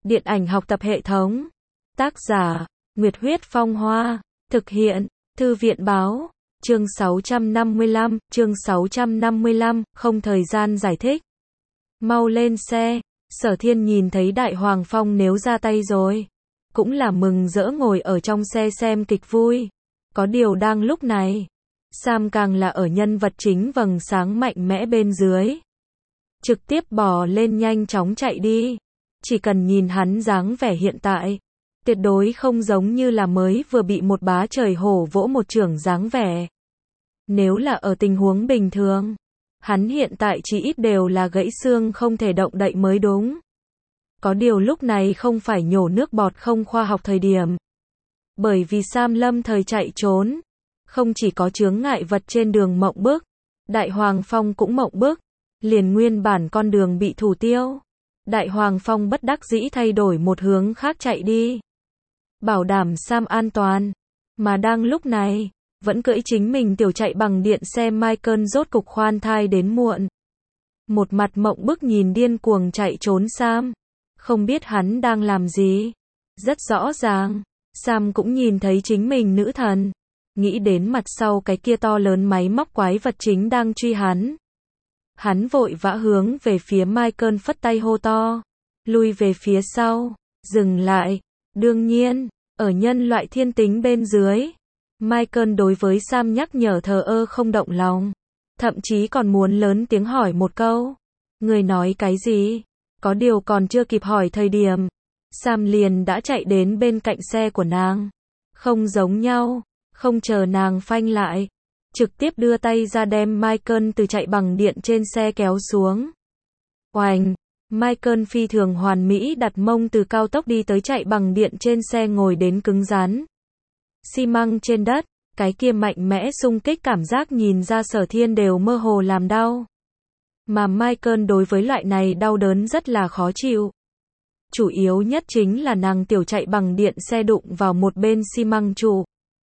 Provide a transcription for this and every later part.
Điện ảnh học tập hệ thống. Tác giả, Nguyệt Huyết Phong Hoa. Thực hiện, Thư viện Báo. Chương 655, không thời gian giải thích. Mau lên xe. Sở Thiên nhìn thấy Đại Hoàng Phong nếu ra tay rồi. Cũng là mừng rỡ ngồi ở trong xe xem kịch vui. Có điều đang lúc này, Sam càng là ở nhân vật chính vầng sáng mạnh mẽ bên dưới. Trực tiếp bò lên nhanh chóng chạy đi. Chỉ cần nhìn hắn dáng vẻ hiện tại, tuyệt đối không giống như là mới vừa bị một bá trời hổ vỗ một chưởng dáng vẻ. Nếu là ở tình huống bình thường, hắn hiện tại chỉ ít đều là gãy xương không thể động đậy mới đúng. Có điều lúc này không phải nhổ nước bọt không khoa học thời điểm. Bởi vì Sam lâm thời chạy trốn, không chỉ có chướng ngại vật trên đường mộng bức, Đại Hoàng Phong cũng mộng bức, liền nguyên bản con đường bị thủ tiêu. Đại Hoàng Phong bất đắc dĩ thay đổi một hướng khác chạy đi, bảo đảm Sam an toàn. Mà đang lúc này, vẫn cưỡi chính mình tiểu chạy bằng điện xe Michael rốt cục khoan thai đến muộn. Một mặt mộng bức nhìn điên cuồng chạy trốn Sam, không biết hắn đang làm gì. Rất rõ ràng, Sam cũng nhìn thấy chính mình nữ thần, nghĩ đến mặt sau cái kia to lớn máy móc quái vật chính đang truy hắn. Hắn vội vã hướng về phía Michael phất tay hô to, lui về phía sau, dừng lại. Đương nhiên, ở nhân loại thiên tính bên dưới, Michael đối với Sam nhắc nhở thờ ơ không động lòng, thậm chí còn muốn lớn tiếng hỏi một câu, người nói cái gì? Có điều còn chưa kịp hỏi thời điểm, Sam liền đã chạy đến bên cạnh xe của nàng. Không giống nhau, không chờ nàng phanh lại, trực tiếp đưa tay ra đem Michael từ chạy bằng điện trên xe kéo xuống. Oành! Michael phi thường hoàn mỹ đặt mông từ cao tốc đi tới chạy bằng điện trên xe ngồi đến cứng rắn xi măng trên đất, cái kia mạnh mẽ xung kích cảm giác nhìn ra Sở Thiên đều mơ hồ làm đau. Mà Michael đối với loại này đau đớn rất là khó chịu. Chủ yếu nhất chính là nàng tiểu chạy bằng điện xe đụng vào một bên xi măng trụ.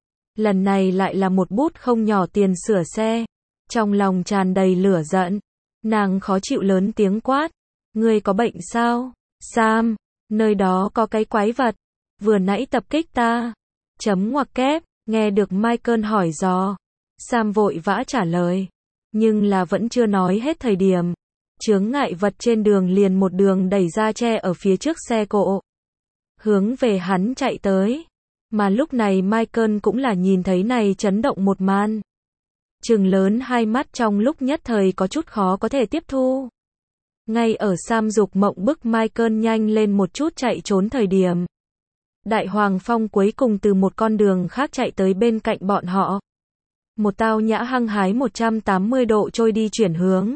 Lần này lại là một bút không nhỏ tiền sửa xe. Trong lòng tràn đầy lửa giận, nàng khó chịu lớn tiếng quát, ngươi có bệnh sao? Sam, nơi đó có cái quái vật, vừa nãy tập kích ta. Chấm ngoặc kép, nghe được Michael hỏi dò, Sam vội vã trả lời, nhưng là vẫn chưa nói hết thời điểm. Chướng ngại vật trên đường liền một đường đẩy ra che ở phía trước xe cộ, hướng về hắn chạy tới. Mà lúc này Michael cũng là nhìn thấy này chấn động một màn. Trừng lớn hai mắt trong lúc nhất thời có chút khó có thể tiếp thu. Ngay ở Sam dục mộng bức Michael nhanh lên một chút chạy trốn thời điểm, Đại Hoàng Phong cuối cùng từ một con đường khác chạy tới bên cạnh bọn họ. Một tao nhã hăng hái 180 độ trôi đi chuyển hướng.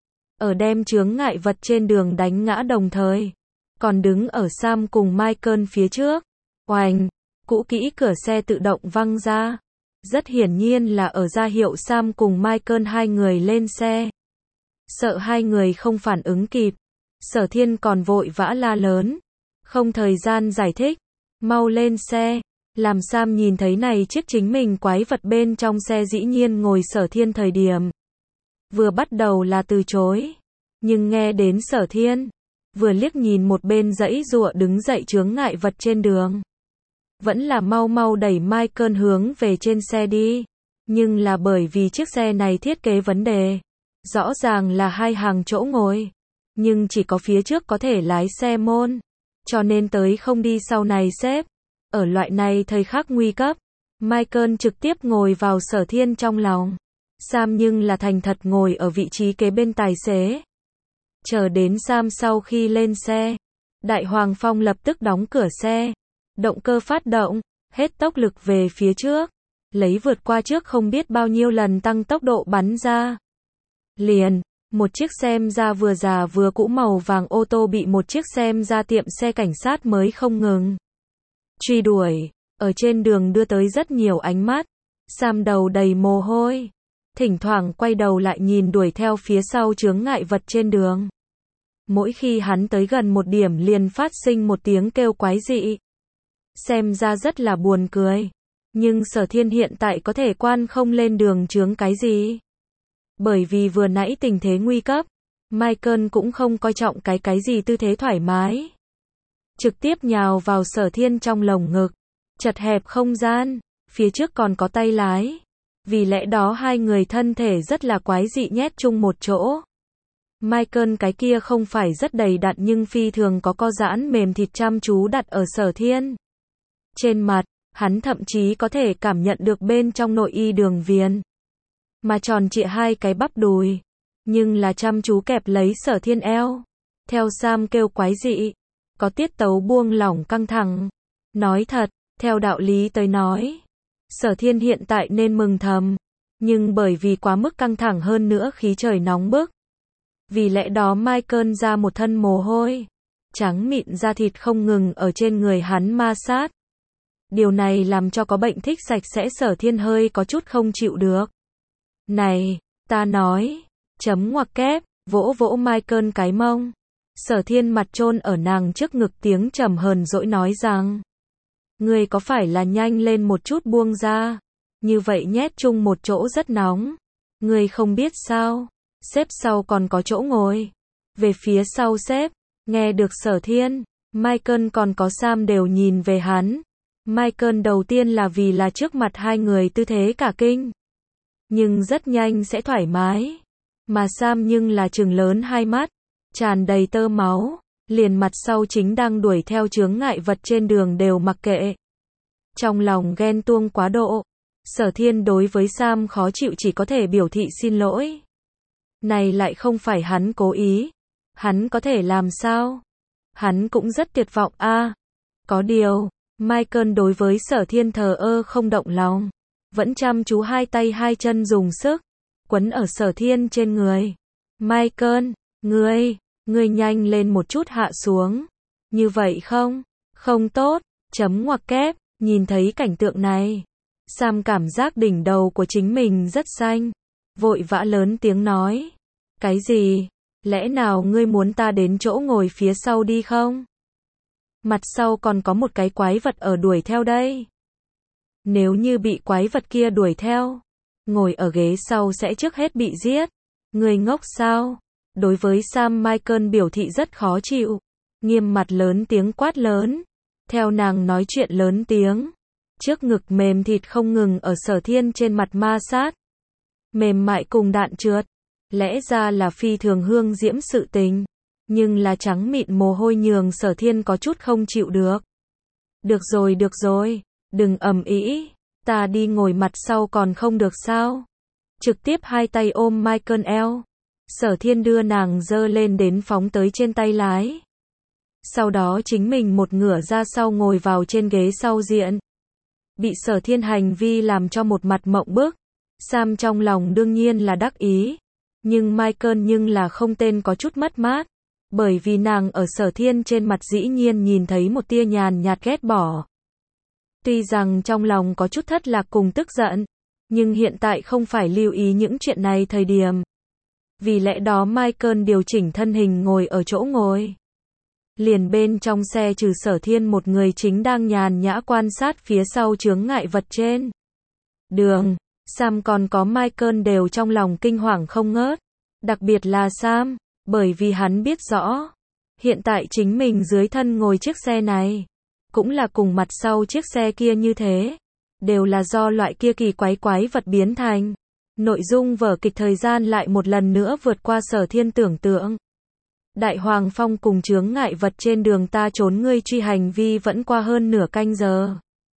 Ở đem chướng ngại vật trên đường đánh ngã đồng thời, còn đứng ở Sam cùng Michael phía trước. Oành! Cũ kỹ cửa xe tự động văng ra. Rất hiển nhiên là ở ra hiệu Sam cùng Michael hai người lên xe. Sợ hai người không phản ứng kịp, Sở Thiên còn vội vã la lớn, không thời gian giải thích, mau lên xe. Làm Sam nhìn thấy này chiếc chính mình quái vật bên trong xe dĩ nhiên ngồi Sở Thiên thời điểm, vừa bắt đầu là từ chối, nhưng nghe đến Sở Thiên, vừa liếc nhìn một bên dãy dụa đứng dậy chướng ngại vật trên đường, vẫn là mau mau đẩy Michael hướng về trên xe đi. Nhưng là bởi vì chiếc xe này thiết kế vấn đề, rõ ràng là hai hàng chỗ ngồi, nhưng chỉ có phía trước có thể lái xe môn, cho nên tới không đi sau này xếp. Ở loại này thời khắc nguy cấp, Michael trực tiếp ngồi vào Sở Thiên trong lòng. Sam nhưng là thành thật ngồi ở vị trí kế bên tài xế. Chờ đến Sam sau khi lên xe, Đại Hoàng Phong lập tức đóng cửa xe, động cơ phát động, hết tốc lực về phía trước, lấy vượt qua trước không biết bao nhiêu lần tăng tốc độ bắn ra. Liền, một chiếc xem ra vừa già vừa cũ màu vàng ô tô bị một chiếc xem ra tiệm xe cảnh sát mới không ngừng truy đuổi, ở trên đường đưa tới rất nhiều ánh mắt. Sam đầu đầy mồ hôi, thỉnh thoảng quay đầu lại nhìn đuổi theo phía sau chướng ngại vật trên đường. Mỗi khi hắn tới gần một điểm liền phát sinh một tiếng kêu quái dị. Xem ra rất là buồn cười, nhưng Sở Thiên hiện tại có thể quan không lên đường chướng cái gì. Bởi vì vừa nãy tình thế nguy cấp, Michael cũng không coi trọng cái gì tư thế thoải mái. trực tiếp nhào vào Sở Thiên trong lồng ngực. Chật hẹp không gian, phía trước còn có tay lái. Vì lẽ đó hai người thân thể rất là quái dị nhét chung một chỗ. Michael cái kia không phải rất đầy đặn nhưng phi thường có co giãn mềm thịt chăm chú đặt ở Sở Thiên. Trên mặt, hắn thậm chí có thể cảm nhận được bên trong nội y đường viền. Mà tròn trịa hai cái bắp đùi. Nhưng là chăm chú kẹp lấy Sở Thiên eo. Theo Sam kêu quái dị. Có tiết tấu buông lỏng căng thẳng. Nói thật, theo đạo lý tới nói. Sở Thiên hiện tại nên mừng thầm. Nhưng bởi vì quá mức căng thẳng hơn nữa khí trời nóng bức. Vì lẽ đó Michael ra một thân mồ hôi. Trắng mịn da thịt không ngừng ở trên người hắn ma sát. Điều này làm cho có bệnh thích sạch sẽ Sở Thiên hơi có chút không chịu được. Này, ta nói, chấm ngoặc kép, vỗ vỗ Michael cái mông. Sở Thiên mặt chôn ở nàng trước ngực tiếng trầm hờn dỗi nói rằng. Ngươi có phải là nhanh lên một chút buông ra. Như vậy nhét chung một chỗ rất nóng. Ngươi không biết sao. Xếp sau còn có chỗ ngồi. Về phía sau xếp. Nghe được Sở Thiên. Michael còn có Sam đều nhìn về hắn. Michael đầu tiên là vì là trước mặt hai người tư thế cả kinh. Nhưng rất nhanh sẽ thoải mái. Mà Sam nhưng là trừng lớn hai mắt. Tràn đầy tơ máu. Liền mặt sau chính đang đuổi theo chướng ngại vật trên đường đều mặc kệ. Trong lòng ghen tuông quá độ. Sở Thiên đối với Sam khó chịu chỉ có thể biểu thị xin lỗi. Này lại không phải hắn cố ý. Hắn có thể làm sao? Hắn cũng rất tuyệt vọng a. Có điều, Michael đối với Sở Thiên thờ ơ không động lòng. Vẫn chăm chú hai tay hai chân dùng sức. Quấn ở Sở Thiên trên người. Michael, ngươi nhanh lên một chút hạ xuống. Như vậy không? Không tốt. Chấm ngoặc kép. Nhìn thấy cảnh tượng này. Sam cảm giác đỉnh đầu của chính mình rất xanh. Vội vã lớn tiếng nói. Cái gì? Lẽ nào ngươi muốn ta đến chỗ ngồi phía sau đi không? Mặt sau còn có một cái quái vật ở đuổi theo đây. Nếu như bị quái vật kia đuổi theo, ngồi ở ghế sau sẽ trước hết bị giết. Ngươi ngốc sao? Đối với Sam Michael biểu thị rất khó chịu. Nghiêm mặt lớn tiếng quát lớn. Theo nàng nói chuyện lớn tiếng. Trước ngực mềm thịt không ngừng ở Sở Thiên trên mặt ma sát. Mềm mại cùng đạn trượt. Lẽ ra là phi thường hương diễm sự tình. Nhưng là trắng mịn mồ hôi nhường Sở Thiên có chút không chịu được. Được rồi. Đừng ầm ĩ. Ta đi ngồi mặt sau còn không được sao? Trực tiếp hai tay ôm Michael eo. Sở Thiên đưa nàng dơ lên đến phóng tới trên tay lái. Sau đó chính mình một ngửa ra sau ngồi vào trên ghế sau diện. Bị Sở Thiên hành vi làm cho một mặt mộng bức. Sam trong lòng đương nhiên là đắc ý. Nhưng Michael nhưng là không tên có chút mất mát. Bởi vì nàng ở Sở Thiên trên mặt dĩ nhiên nhìn thấy một tia nhàn nhạt ghét bỏ. Tuy rằng trong lòng có chút thất lạc cùng tức giận. Nhưng hiện tại không phải lưu ý những chuyện này thời điểm. Vì lẽ đó Michael điều chỉnh thân hình ngồi ở chỗ ngồi. Liền bên trong xe trừ Sở Thiên một người chính đang nhàn nhã quan sát phía sau chướng ngại vật trên đường. Sam còn có Michael đều trong lòng kinh hoàng không ngớt. Đặc biệt là Sam, bởi vì hắn biết rõ. Hiện tại chính mình dưới thân ngồi chiếc xe này. Cũng là cùng mặt sau chiếc xe kia như thế. Đều là do loại kia kỳ quái vật biến thành. Nội dung vở kịch thời gian lại một lần nữa vượt qua Sở Thiên tưởng tượng. Đại Hoàng Phong cùng chướng ngại vật trên đường ta trốn ngươi truy hành vi vẫn qua hơn nửa canh giờ.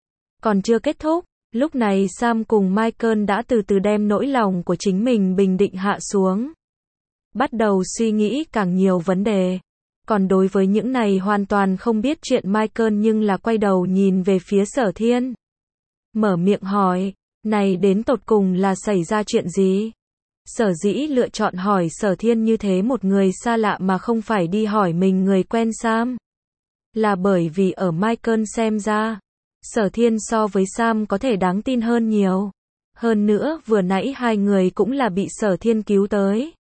Còn chưa kết thúc, lúc này Sam cùng Michael đã từ từ đem nỗi lòng của chính mình bình định hạ xuống. Bắt đầu suy nghĩ càng nhiều vấn đề. Còn đối với những này hoàn toàn không biết chuyện Michael nhưng là quay đầu nhìn về phía Sở Thiên. Mở miệng hỏi, này đến tột cùng là xảy ra chuyện gì? Sở dĩ lựa chọn hỏi Sở Thiên như thế một người xa lạ mà không phải đi hỏi mình người quen Sam. Là bởi vì ở Michael xem ra, Sở Thiên so với Sam có thể đáng tin hơn nhiều. Hơn nữa vừa nãy hai người cũng là bị Sở Thiên cứu tới.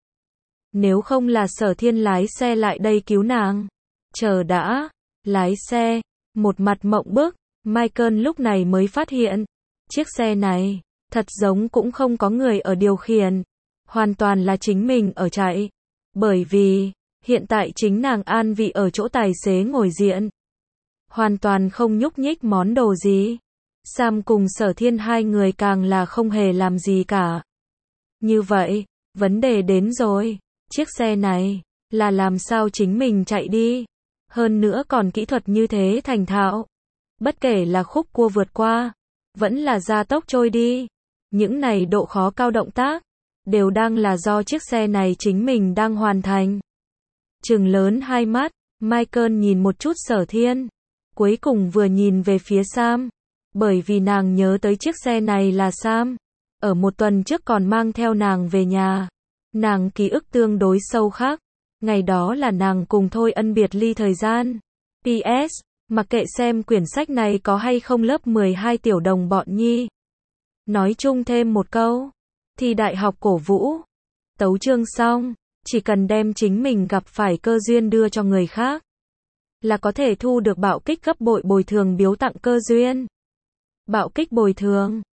Nếu không là Sở Thiên lái xe lại đây cứu nàng. Chờ đã, lái xe, một mặt mộng bức, Michael lúc này mới phát hiện. Chiếc xe này, thật giống cũng không có người ở điều khiển. Hoàn toàn là chính mình ở chạy. Bởi vì, hiện tại chính nàng an vị ở chỗ tài xế ngồi diện. hoàn toàn không nhúc nhích món đồ gì. Sam cùng Sở Thiên hai người càng là không hề làm gì cả. Như vậy, vấn đề đến rồi, chiếc xe này, là làm sao chính mình chạy đi. Hơn nữa còn kỹ thuật như thế thành thạo. Bất kể là khúc cua vượt qua, vẫn là gia tốc trôi đi. Những này độ khó cao động tác, đều đang là do chiếc xe này chính mình đang hoàn thành. Trừng lớn hai mắt, Michael nhìn một chút Sở Thiên. Cuối cùng vừa nhìn về phía Sam. Bởi vì nàng nhớ tới chiếc xe này là Sam. Ở một tuần trước còn mang theo nàng về nhà. Nàng ký ức tương đối sâu khắc. Ngày đó là nàng cùng Thôi Ân biệt ly thời gian. PS, mặc kệ xem quyển sách này có hay không lớp 12 tiểu đồng bọn nhi. Nói chung thêm một câu. Thi đại học cổ vũ. Tấu chương xong. Chỉ cần đem chính mình gặp phải cơ duyên đưa cho người khác. Là có thể thu được bạo kích gấp bội bồi thường biếu tặng cơ duyên. Bạo kích bồi thường.